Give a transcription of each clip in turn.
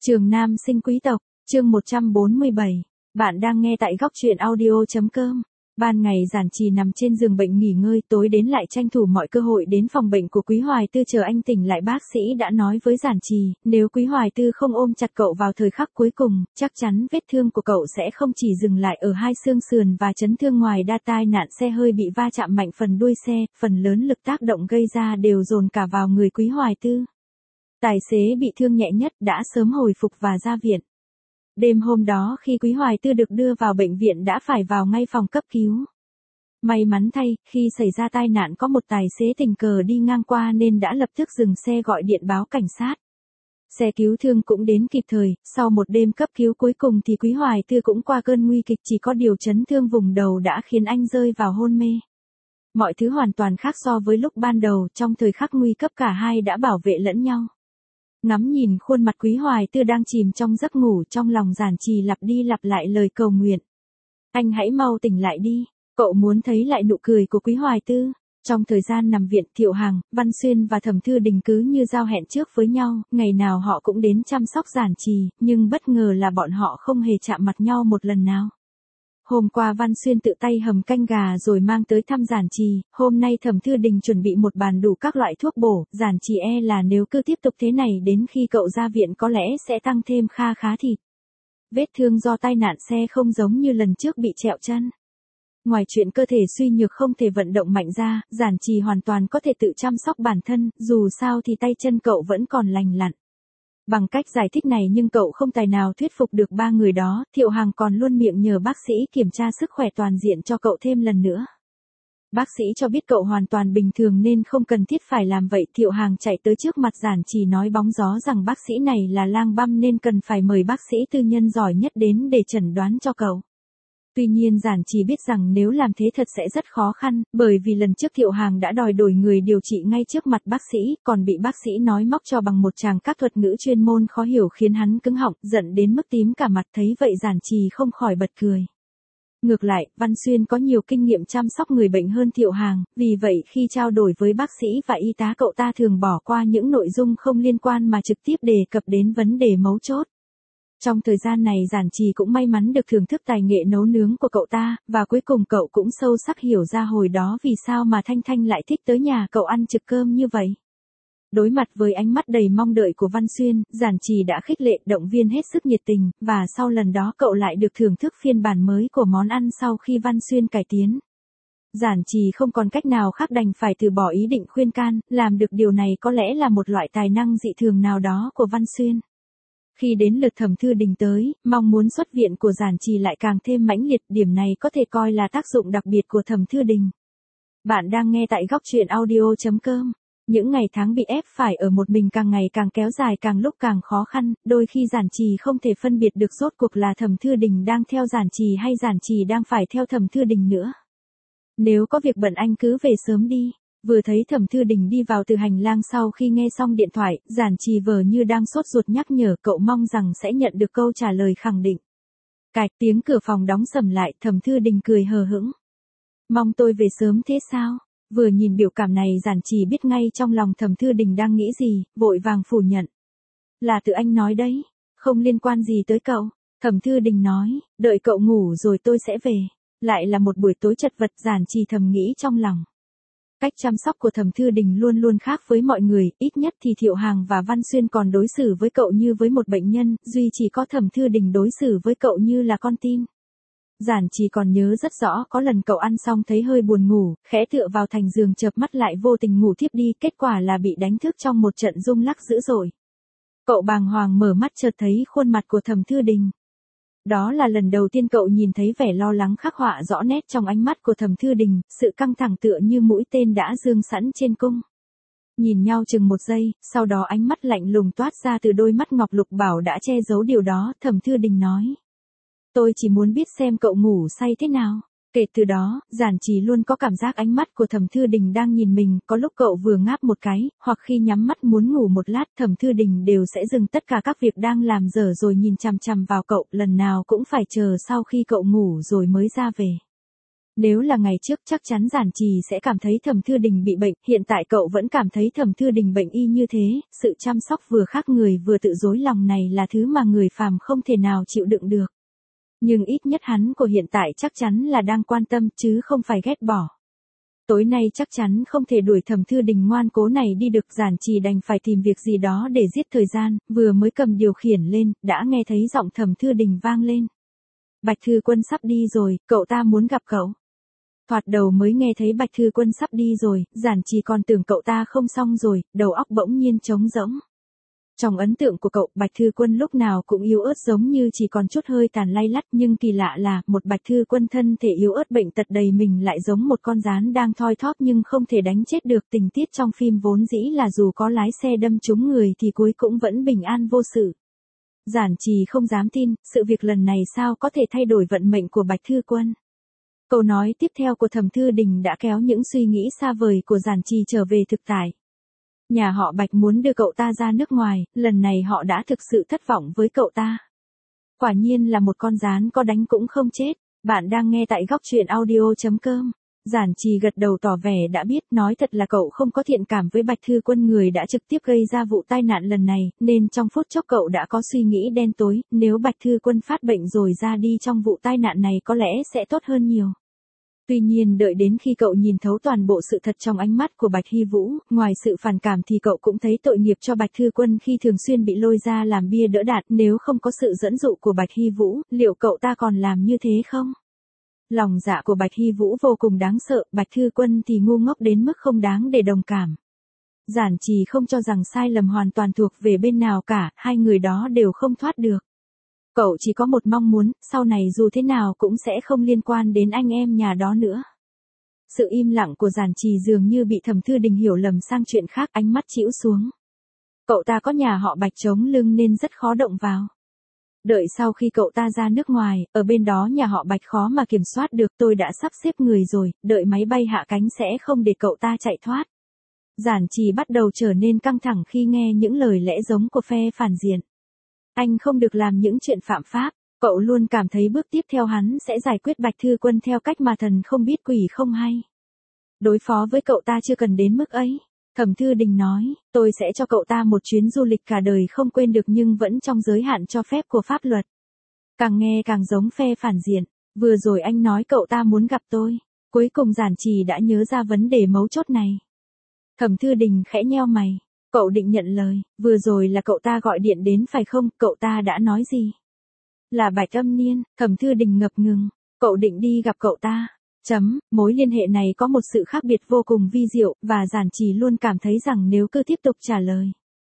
Trường Nam sinh quý tộc, chương 147. Bạn đang nghe tại góc truyện audio.com. Ban ngày Giản Trì nằm trên giường bệnh nghỉ ngơi, tối đến lại tranh thủ mọi cơ hội đến phòng bệnh của Quý Hoài Tư chờ anh tỉnh lại. Bác sĩ đã nói với Giản Trì, nếu Quý Hoài Tư không ôm chặt cậu vào thời khắc cuối cùng, chắc chắn vết thương của cậu sẽ không chỉ dừng lại ở hai xương sườn và chấn thương ngoài đa. Tai nạn xe hơi bị va chạm mạnh phần đuôi xe, phần lớn lực tác động gây ra đều dồn cả vào người Quý Hoài Tư. Tài xế bị thương nhẹ nhất đã sớm hồi phục và ra viện. Đêm hôm đó khi Quý Hoài Tư được đưa vào bệnh viện đã phải vào ngay phòng cấp cứu. May mắn thay, khi xảy ra tai nạn có một tài xế tình cờ đi ngang qua nên đã lập tức dừng xe gọi điện báo cảnh sát. Xe cứu thương cũng đến kịp thời, sau một đêm cấp cứu cuối cùng thì Quý Hoài Tư cũng qua cơn nguy kịch, chỉ có điều chấn thương vùng đầu đã khiến anh rơi vào hôn mê. Mọi thứ hoàn toàn khác so với lúc ban đầu, trong thời khắc nguy cấp cả hai đã bảo vệ lẫn nhau. Ngắm nhìn khuôn mặt Quý Hoài Tư đang chìm trong giấc ngủ, trong lòng Giản Trì lặp đi lặp lại lời cầu nguyện. Anh hãy mau tỉnh lại đi, cậu muốn thấy lại nụ cười của Quý Hoài Tư. Trong thời gian nằm viện, Thiệu Hằng, Văn Xuyên và Thẩm Thư Đình cứ như giao hẹn trước với nhau, ngày nào họ cũng đến chăm sóc Giản Trì, nhưng bất ngờ là bọn họ không hề chạm mặt nhau một lần nào. Hôm qua Văn Xuyên tự tay hầm canh gà rồi mang tới thăm Giản Trì, hôm nay Thẩm Thư Đình chuẩn bị một bàn đủ các loại thuốc bổ, Giản Trì là nếu cứ tiếp tục thế này đến khi cậu ra viện có lẽ sẽ tăng thêm kha khá thịt. Vết thương do tai nạn xe không giống như lần trước bị trẹo chân. Ngoài chuyện cơ thể suy nhược không thể vận động mạnh ra, Giản Trì hoàn toàn có thể tự chăm sóc bản thân, dù sao thì tay chân cậu vẫn còn lành lặn. Bằng cách giải thích này nhưng cậu không tài nào thuyết phục được ba người đó, Thiệu Hằng còn luôn miệng nhờ bác sĩ kiểm tra sức khỏe toàn diện cho cậu thêm lần nữa. Bác sĩ cho biết cậu hoàn toàn bình thường nên không cần thiết phải làm vậy. Thiệu Hằng chạy tới trước mặt Giản Trì nói bóng gió rằng bác sĩ này là lang băm nên cần phải mời bác sĩ tư nhân giỏi nhất đến để chẩn đoán cho cậu. Tuy nhiên Giản Trì biết rằng nếu làm thế thật sẽ rất khó khăn, bởi vì lần trước Thiệu Hằng đã đòi đổi người điều trị ngay trước mặt bác sĩ, còn bị bác sĩ nói móc cho bằng một tràng các thuật ngữ chuyên môn khó hiểu khiến hắn cứng họng, giận đến mức tím cả mặt. Thấy vậy Giản Trì không khỏi bật cười. Ngược lại, Văn Xuyên có nhiều kinh nghiệm chăm sóc người bệnh hơn Thiệu Hằng, vì vậy khi trao đổi với bác sĩ và y tá cậu ta thường bỏ qua những nội dung không liên quan mà trực tiếp đề cập đến vấn đề mấu chốt. Trong thời gian này Giản Trì cũng may mắn được thưởng thức tài nghệ nấu nướng của cậu ta, và cuối cùng cậu cũng sâu sắc hiểu ra hồi đó vì sao mà Thanh Thanh lại thích tới nhà cậu ăn trực cơm như vậy. Đối mặt với ánh mắt đầy mong đợi của Văn Xuyên, Giản Trì đã khích lệ động viên hết sức nhiệt tình, và sau lần đó cậu lại được thưởng thức phiên bản mới của món ăn sau khi Văn Xuyên cải tiến. Giản Trì không còn cách nào khác đành phải từ bỏ ý định khuyên can, làm được điều này có lẽ là một loại tài năng dị thường nào đó của Văn Xuyên. Khi đến lượt Thẩm Thư Đình tới, mong muốn xuất viện của Giản Trì lại càng thêm mãnh liệt, điểm này có thể coi là tác dụng đặc biệt của Thẩm Thư Đình. Bạn đang nghe tại góc truyện audio.com. Những ngày tháng bị ép phải ở một mình càng ngày càng kéo dài, càng lúc càng khó khăn, đôi khi Giản Trì không thể phân biệt được rốt cuộc là Thẩm Thư Đình đang theo Giản Trì hay Giản Trì đang phải theo Thẩm Thư Đình nữa. Nếu có việc bận anh cứ về sớm đi. Vừa thấy Thẩm Thư Đình đi vào từ hành lang sau khi nghe xong điện thoại, Giản Trì vờ như đang sốt ruột nhắc nhở cậu, mong rằng sẽ nhận được câu trả lời khẳng định. Cạch tiếng cửa phòng đóng sầm lại, Thẩm Thư Đình cười hờ hững. Mong tôi về sớm thế sao? Vừa nhìn biểu cảm này Giản Trì biết ngay trong lòng Thẩm Thư Đình đang nghĩ gì, vội vàng phủ nhận. Là tự anh nói đấy, không liên quan gì tới cậu. Thẩm Thư Đình nói, đợi cậu ngủ rồi tôi sẽ về. Lại là một buổi tối chật vật, Giản Trì thầm nghĩ trong lòng. Cách chăm sóc của Thẩm Thư Đình luôn luôn khác với mọi người, ít nhất thì Thiệu Hằng và Văn Xuyên còn đối xử với cậu như với một bệnh nhân, duy chỉ có Thẩm Thư Đình đối xử với cậu như là con tin. Giản Trì còn nhớ rất rõ có lần cậu ăn xong thấy hơi buồn ngủ, khẽ tựa vào thành giường chợp mắt lại vô tình ngủ thiếp đi, kết quả là bị đánh thức trong một trận rung lắc dữ dội. Cậu bàng hoàng mở mắt chợt thấy khuôn mặt của Thẩm Thư Đình. Đó là lần đầu tiên cậu nhìn thấy vẻ lo lắng khắc họa rõ nét trong ánh mắt của Thẩm Thư Đình, sự căng thẳng tựa như mũi tên đã dương sẵn trên cung. Nhìn nhau chừng một giây, sau đó ánh mắt lạnh lùng toát ra từ đôi mắt ngọc lục bảo đã che giấu điều đó. Thẩm Thư Đình nói. Tôi chỉ muốn biết xem cậu ngủ say thế nào. Kể từ đó, Giản Trì luôn có cảm giác ánh mắt của Thẩm Thư Đình đang nhìn mình, có lúc cậu vừa ngáp một cái, hoặc khi nhắm mắt muốn ngủ một lát, Thẩm Thư Đình đều sẽ dừng tất cả các việc đang làm dở rồi nhìn chằm chằm vào cậu, lần nào cũng phải chờ sau khi cậu ngủ rồi mới ra về. Nếu là ngày trước chắc chắn Giản Trì sẽ cảm thấy Thẩm Thư Đình bị bệnh, hiện tại cậu vẫn cảm thấy Thẩm Thư Đình bệnh y như thế, sự chăm sóc vừa khác người vừa tự dối lòng này là thứ mà người phàm không thể nào chịu đựng được. Nhưng ít nhất hắn của hiện tại chắc chắn là đang quan tâm chứ không phải ghét bỏ. Tối nay chắc chắn không thể đuổi Thẩm Thư Đình ngoan cố này đi được, Giản Trì đành phải tìm việc gì đó để giết thời gian, vừa mới cầm điều khiển lên, đã nghe thấy giọng Thẩm Thư Đình vang lên. Bạch Thư Quân sắp đi rồi, cậu ta muốn gặp cậu. Thoạt đầu mới nghe thấy Bạch Thư Quân sắp đi rồi, Giản Trì còn tưởng cậu ta không xong rồi, đầu óc bỗng nhiên trống rỗng. Trong ấn tượng của cậu, Bạch Thư Quân lúc nào cũng yếu ớt giống như chỉ còn chút hơi tàn lay lắt, nhưng kỳ lạ là, một Bạch Thư Quân thân thể yếu ớt bệnh tật đầy mình lại giống một con gián đang thoi thóp nhưng không thể đánh chết được. Tình tiết trong phim vốn dĩ là dù có lái xe đâm trúng người thì cuối cũng vẫn bình an vô sự. Giản Trì không dám tin, sự việc lần này sao có thể thay đổi vận mệnh của Bạch Thư Quân. Câu nói tiếp theo của Thẩm Thư Đình đã kéo những suy nghĩ xa vời của Giản Trì trở về thực tại. Nhà họ Bạch muốn đưa cậu ta ra nước ngoài, lần này họ đã thực sự thất vọng với cậu ta. Quả nhiên là một con gián có đánh cũng không chết. Bạn đang nghe tại góc truyện audio.com. Giản Trì gật đầu tỏ vẻ đã biết, nói thật là cậu không có thiện cảm với Bạch Thư Quân, người đã trực tiếp gây ra vụ tai nạn lần này, nên trong phút chốc cậu đã có suy nghĩ đen tối, nếu Bạch Thư Quân phát bệnh rồi ra đi trong vụ tai nạn này có lẽ sẽ tốt hơn nhiều. Tuy nhiên đợi đến khi cậu nhìn thấu toàn bộ sự thật trong ánh mắt của Bạch Hy Vũ, ngoài sự phản cảm thì cậu cũng thấy tội nghiệp cho Bạch Thư Quân khi thường xuyên bị lôi ra làm bia đỡ đạn, nếu không có sự dẫn dụ của Bạch Hy Vũ, liệu cậu ta còn làm như thế không? Lòng dạ của Bạch Hy Vũ vô cùng đáng sợ, Bạch Thư Quân thì ngu ngốc đến mức không đáng để đồng cảm. Giản Trì không cho rằng sai lầm hoàn toàn thuộc về bên nào cả, hai người đó đều không thoát được. Cậu chỉ có một mong muốn, sau này dù thế nào cũng sẽ không liên quan đến anh em nhà đó nữa. Sự im lặng của Giản Trì dường như bị Thẩm Thư Đình hiểu lầm sang chuyện khác, ánh mắt chĩu xuống. Cậu ta có nhà họ Bạch chống lưng nên rất khó động vào. Đợi sau khi cậu ta ra nước ngoài, ở bên đó nhà họ Bạch khó mà kiểm soát được, tôi đã sắp xếp người rồi, đợi máy bay hạ cánh sẽ không để cậu ta chạy thoát. Giản Trì bắt đầu trở nên căng thẳng khi nghe những lời lẽ giống của phe phản diện. Anh không được làm những chuyện phạm pháp, cậu luôn cảm thấy bước tiếp theo hắn sẽ giải quyết Bạch Thư Quân theo cách mà thần không biết quỷ không hay. Đối phó với cậu ta chưa cần đến mức ấy. Thẩm Thư Đình nói, tôi sẽ cho cậu ta một chuyến du lịch cả đời không quên được nhưng vẫn trong giới hạn cho phép của pháp luật. Càng nghe càng giống phe phản diện, vừa rồi anh nói cậu ta muốn gặp tôi, cuối cùng Giản Trì đã nhớ ra vấn đề mấu chốt này. Thẩm Thư Đình khẽ nheo mày, cậu định nhận lời, vừa rồi là cậu ta gọi điện đến phải không, cậu ta đã nói gì? Là Bạch Âm Niên, Thẩm Thư Đình ngập ngừng, cậu định đi gặp cậu ta. Mối liên hệ này có một sự khác biệt vô cùng vi diệu, và Giản Trì luôn cảm thấy rằng nếu cứ tiếp tục trả lời.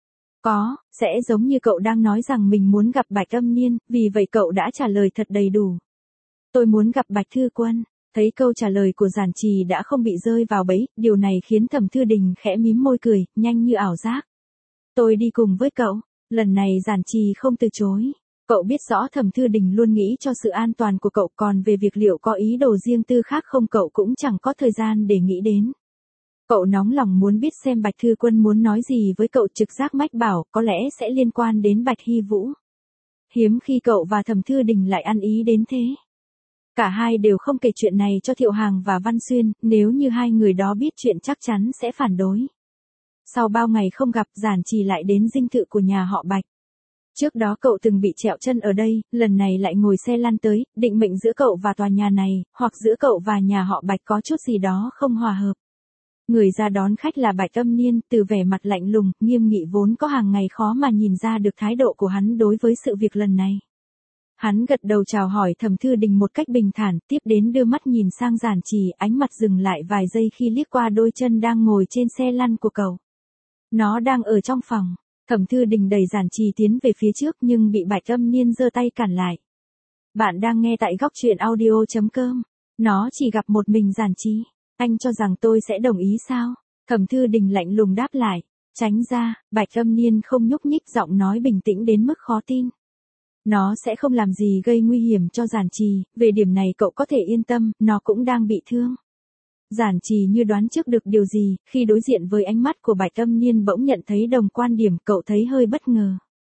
Sẽ giống như cậu đang nói rằng mình muốn gặp Bạch Âm Niên, vì vậy cậu đã trả lời thật đầy đủ. Tôi muốn gặp Bạch Thư Quân. Thấy câu trả lời của Giản Trì đã không bị rơi vào bẫy, điều này khiến Thẩm Thư Đình khẽ mím môi cười, nhanh như ảo giác. Tôi đi cùng với cậu. Lần này Giản Trì không từ chối. Cậu biết rõ Thẩm Thư Đình luôn nghĩ cho sự an toàn của cậu, còn về việc liệu có ý đồ riêng tư khác không cậu cũng chẳng có thời gian để nghĩ đến. Cậu nóng lòng muốn biết xem Bạch Thư Quân muốn nói gì với cậu, trực giác mách bảo có lẽ sẽ liên quan đến Bạch Hy Vũ. Hiếm khi cậu và Thẩm Thư Đình lại ăn ý đến thế. Cả hai đều không kể chuyện này cho Thiệu Hàng và Văn Xuyên, nếu như hai người đó biết chuyện chắc chắn sẽ phản đối. Sau bao ngày không gặp, Giản Trì lại đến dinh thự của nhà họ Bạch. Trước đó cậu từng bị trẹo chân ở đây, lần này lại ngồi xe lăn tới, định mệnh giữa cậu và tòa nhà này, hoặc giữa cậu và nhà họ Bạch có chút gì đó không hòa hợp. Người ra đón khách là Bạch Âm Niên, từ vẻ mặt lạnh lùng, nghiêm nghị vốn có hàng ngày khó mà nhìn ra được thái độ của hắn đối với sự việc lần này. Hắn gật đầu chào hỏi Thẩm Thư Đình một cách bình thản, tiếp đến đưa mắt nhìn sang Giản Trì, ánh mặt dừng lại vài giây khi liếc qua đôi chân đang ngồi trên xe lăn của cậu. Nó đang ở trong phòng. Thẩm Thư Đình đẩy Giản Trì tiến về phía trước nhưng bị Bạch Âm Niên giơ tay cản lại. Bạn đang nghe tại góc truyện audio.com. Nó chỉ gặp một mình Giản Trì. Anh cho rằng tôi sẽ đồng ý sao? Thẩm Thư Đình lạnh lùng đáp lại. Tránh ra, Bạch Âm Niên không nhúc nhích, giọng nói bình tĩnh đến mức khó tin. Nó sẽ không làm gì gây nguy hiểm cho Giản Trì, về điểm này cậu có thể yên tâm, nó cũng đang bị thương. Giản Trì như đoán trước được điều gì, khi đối diện với ánh mắt của Bạch Âm Niên bỗng nhận thấy đồng quan điểm, cậu thấy hơi bất ngờ.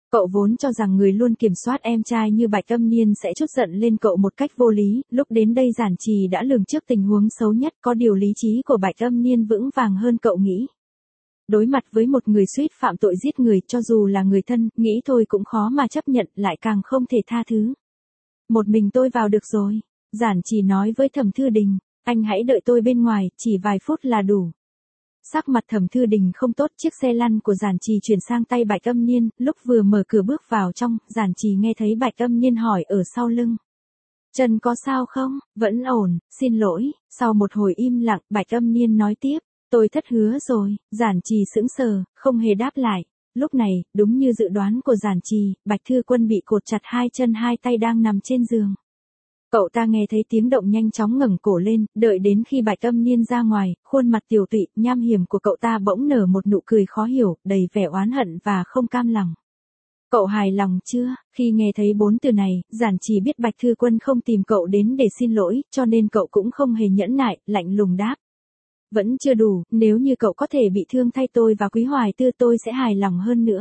Cậu vốn cho rằng người luôn kiểm soát em trai như Bạch Âm Niên sẽ trút giận lên cậu một cách vô lý, lúc đến đây Giản Trì đã lường trước tình huống xấu nhất, có điều lý trí của Bạch Âm Niên vững vàng hơn cậu nghĩ. Đối mặt với một người suýt phạm tội giết người, cho dù là người thân, nghĩ thôi cũng khó mà chấp nhận, lại càng không thể tha thứ. Một mình tôi vào được rồi. Giản Trì nói với Thẩm Thư Đình, anh hãy đợi tôi bên ngoài, chỉ vài phút là đủ. Sắc mặt Thẩm Thư Đình không tốt, chiếc xe lăn của Giản Trì chuyển sang tay Bạch Âm Niên, lúc vừa mở cửa bước vào trong, Giản Trì nghe thấy Bạch Âm Niên hỏi ở sau lưng. Chân có sao không? Vẫn ổn, xin lỗi. Sau một hồi im lặng, Bạch Âm Niên nói tiếp, tôi thất hứa rồi. Giản Trì sững sờ, không hề đáp lại. Lúc này, đúng như dự đoán của Giản Trì, Bạch Thư Quân bị cột chặt hai chân hai tay đang nằm trên giường. Cậu ta nghe thấy tiếng động nhanh chóng ngẩng cổ lên, đợi đến khi Bạch Âm Niên ra ngoài, khuôn mặt tiều tụy, nham hiểm của cậu ta bỗng nở một nụ cười khó hiểu, đầy vẻ oán hận và không cam lòng. Cậu hài lòng chưa? Khi nghe thấy 4 từ này, Giản Trì biết Bạch Thư Quân không tìm cậu đến để xin lỗi, cho nên cậu cũng không hề nhẫn nại, lạnh lùng đáp. Vẫn chưa đủ, nếu như cậu có thể bị thương thay tôi và Quý Hoài Tư tôi sẽ hài lòng hơn nữa.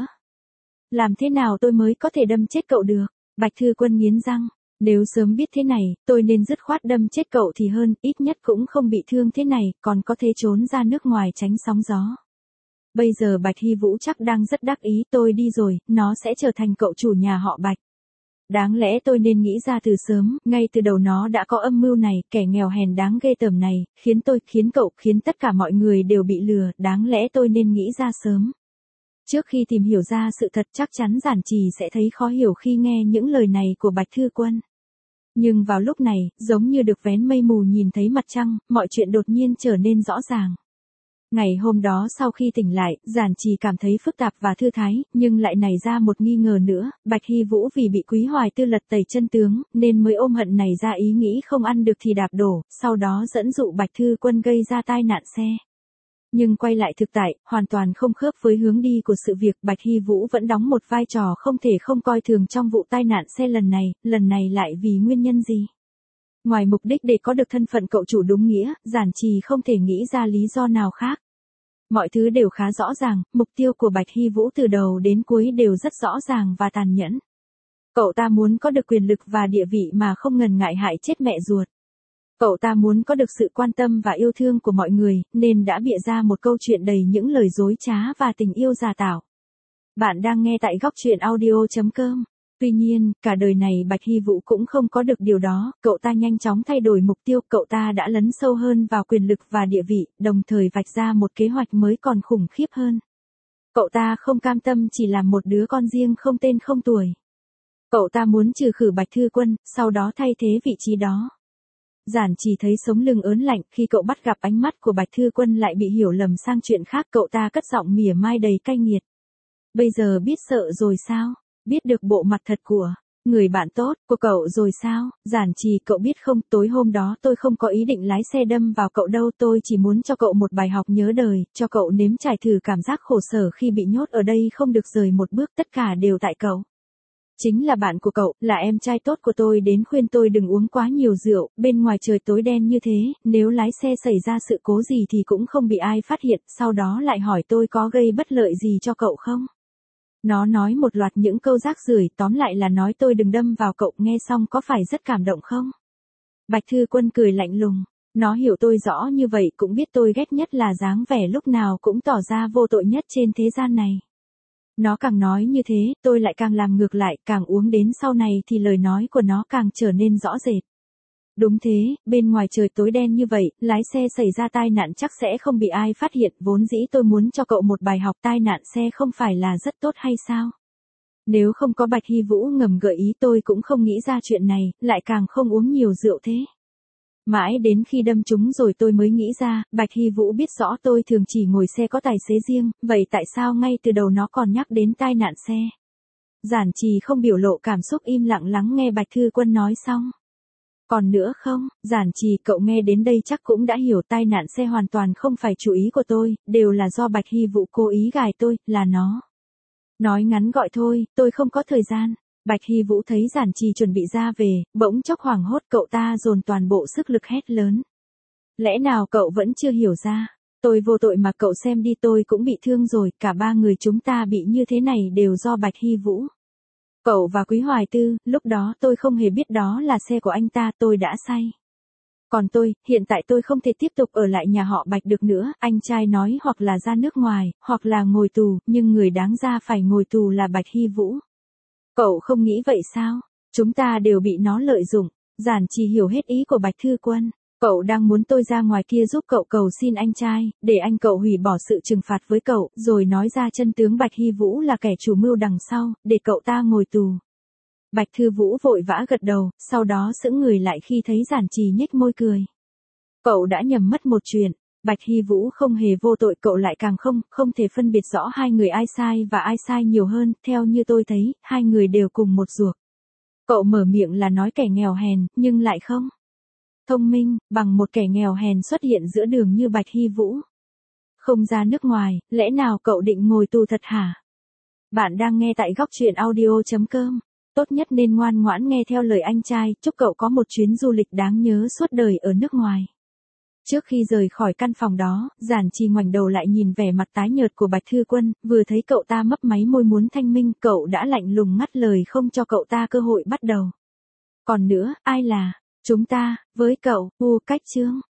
Làm thế nào tôi mới có thể đâm chết cậu được? Bạch Thư Quân nghiến răng. Nếu sớm biết thế này, tôi nên dứt khoát đâm chết cậu thì hơn, ít nhất cũng không bị thương thế này, còn có thể trốn ra nước ngoài tránh sóng gió. Bây giờ Bạch Hy Vũ chắc đang rất đắc ý, tôi đi rồi, nó sẽ trở thành cậu chủ nhà họ Bạch. Đáng lẽ tôi nên nghĩ ra từ sớm, ngay từ đầu nó đã có âm mưu này, kẻ nghèo hèn đáng ghê tởm này, khiến cậu, khiến tất cả mọi người đều bị lừa, đáng lẽ tôi nên nghĩ ra sớm. Trước khi tìm hiểu ra sự thật chắc chắn Giản Trì sẽ thấy khó hiểu khi nghe những lời này của Bạch Thư Quân. Nhưng vào lúc này, giống như được vén mây mù nhìn thấy mặt trăng, mọi chuyện đột nhiên trở nên rõ ràng. Ngày hôm đó sau khi tỉnh lại, Giản Trì cảm thấy phức tạp và thư thái, nhưng lại nảy ra một nghi ngờ nữa, Bạch Hy Vũ vì bị Quý Hoài Tư lật tẩy chân tướng, nên mới ôm hận này ra ý nghĩ không ăn được thì đạp đổ, sau đó dẫn dụ Bạch Thư Quân gây ra tai nạn xe. Nhưng quay lại thực tại, hoàn toàn không khớp với hướng đi của sự việc, Bạch Hy Vũ vẫn đóng một vai trò không thể không coi thường trong vụ tai nạn xe lần này lại vì nguyên nhân gì? Ngoài mục đích để có được thân phận cậu chủ đúng nghĩa, Giản Trì không thể nghĩ ra lý do nào khác. Mọi thứ đều khá rõ ràng, mục tiêu của Bạch Hy Vũ từ đầu đến cuối đều rất rõ ràng và tàn nhẫn. Cậu ta muốn có được quyền lực và địa vị mà không ngần ngại hại chết mẹ ruột. Cậu ta muốn có được sự quan tâm và yêu thương của mọi người, nên đã bịa ra một câu chuyện đầy những lời dối trá và tình yêu giả tạo. Bạn đang nghe tại góc truyện audio.com. Tuy nhiên, cả đời này Bạch Hy Vũ cũng không có được điều đó, cậu ta nhanh chóng thay đổi mục tiêu, cậu ta đã lấn sâu hơn vào quyền lực và địa vị, đồng thời vạch ra một kế hoạch mới còn khủng khiếp hơn. Cậu ta không cam tâm chỉ làm một đứa con riêng không tên không tuổi. Cậu ta muốn trừ khử Bạch Thư Quân, sau đó thay thế vị trí đó. Giản Trì thấy sống lưng ớn lạnh khi cậu bắt gặp ánh mắt của Bạch Thư Quân lại bị hiểu lầm sang chuyện khác, cậu ta cất giọng mỉa mai đầy cay nghiệt. Bây giờ biết sợ rồi sao? Biết được bộ mặt thật của người bạn tốt của cậu rồi sao? Giản Trì, cậu biết không, tối hôm đó tôi không có ý định lái xe đâm vào cậu đâu, tôi chỉ muốn cho cậu một bài học nhớ đời, cho cậu nếm trải thử cảm giác khổ sở khi bị nhốt ở đây không được rời một bước, tất cả đều tại cậu. Chính là bạn của cậu, là em trai tốt của tôi đến khuyên tôi đừng uống quá nhiều rượu, bên ngoài trời tối đen như thế, nếu lái xe xảy ra sự cố gì thì cũng không bị ai phát hiện, sau đó lại hỏi tôi có gây bất lợi gì cho cậu không. Nó nói một loạt những câu rác rưởi, tóm lại là nói tôi đừng đâm vào cậu, nghe xong có phải rất cảm động không? Bạch Thư Quân cười lạnh lùng, nó hiểu tôi rõ như vậy, cũng biết tôi ghét nhất là dáng vẻ lúc nào cũng tỏ ra vô tội nhất trên thế gian này. Nó càng nói như thế, tôi lại càng làm ngược lại, càng uống đến sau này thì lời nói của nó càng trở nên rõ rệt. Đúng thế, bên ngoài trời tối đen như vậy, lái xe xảy ra tai nạn chắc sẽ không bị ai phát hiện, vốn dĩ tôi muốn cho cậu một bài học, tai nạn xe không phải là rất tốt hay sao? Nếu không có Bạch Hy Vũ ngầm gợi ý tôi cũng không nghĩ ra chuyện này, lại càng không uống nhiều rượu thế. Mãi đến khi đâm trúng rồi tôi mới nghĩ ra, Bạch Hy Vũ biết rõ tôi thường chỉ ngồi xe có tài xế riêng, vậy tại sao ngay từ đầu nó còn nhắc đến tai nạn xe? Giản Trì không biểu lộ cảm xúc, im lặng lắng nghe Bạch Thư Quân nói xong. Còn nữa không? Giản Trì, cậu nghe đến đây chắc cũng đã hiểu, tai nạn xe hoàn toàn không phải chủ ý của tôi, đều là do Bạch Hy Vũ cố ý gài tôi, là nó. Nói ngắn gọn thôi, tôi không có thời gian. Bạch Hy Vũ thấy Giản Trì chuẩn bị ra về, bỗng chốc hoảng hốt, cậu ta dồn toàn bộ sức lực hét lớn. Lẽ nào cậu vẫn chưa hiểu ra? Tôi vô tội mà, cậu xem đi, tôi cũng bị thương rồi, cả ba người chúng ta bị như thế này đều do Bạch Hy Vũ. Cậu và Quý Hoài Tư, lúc đó tôi không hề biết đó là xe của anh ta, tôi đã say. Còn tôi, hiện tại tôi không thể tiếp tục ở lại nhà họ Bạch được nữa, anh trai nói hoặc là ra nước ngoài, hoặc là ngồi tù, nhưng người đáng ra phải ngồi tù là Bạch Hy Vũ. Cậu không nghĩ vậy sao? Chúng ta đều bị nó lợi dụng. Giản Trì hiểu hết ý của Bạch Thư Quân. Cậu đang muốn tôi ra ngoài kia giúp cậu cầu xin anh trai, để anh cậu hủy bỏ sự trừng phạt với cậu, rồi nói ra chân tướng Bạch Hy Vũ là kẻ chủ mưu đằng sau, để cậu ta ngồi tù. Bạch Thư Vũ vội vã gật đầu, sau đó sững người lại khi thấy Giản Trì nhếch môi cười. Cậu đã nhầm mất một chuyện, Bạch Hy Vũ không hề vô tội, cậu lại càng không thể phân biệt rõ hai người ai sai và ai sai nhiều hơn, theo như tôi thấy, hai người đều cùng một ruột. Cậu mở miệng là nói kẻ nghèo hèn, nhưng lại không thông minh, bằng một kẻ nghèo hèn xuất hiện giữa đường như Bạch Hy Vũ. Không ra nước ngoài, lẽ nào cậu định ngồi tù thật hả? Bạn đang nghe tại góc truyện audio.com. Tốt nhất nên ngoan ngoãn nghe theo lời anh trai, chúc cậu có một chuyến du lịch đáng nhớ suốt đời ở nước ngoài. Trước khi rời khỏi căn phòng đó, Giản Trì ngoảnh đầu lại nhìn vẻ mặt tái nhợt của Bạch Thư Quân, vừa thấy cậu ta mấp máy môi muốn thanh minh, cậu đã lạnh lùng ngắt lời không cho cậu ta cơ hội bắt đầu. Còn nữa, ai là chúng ta, với cậu, cách chương.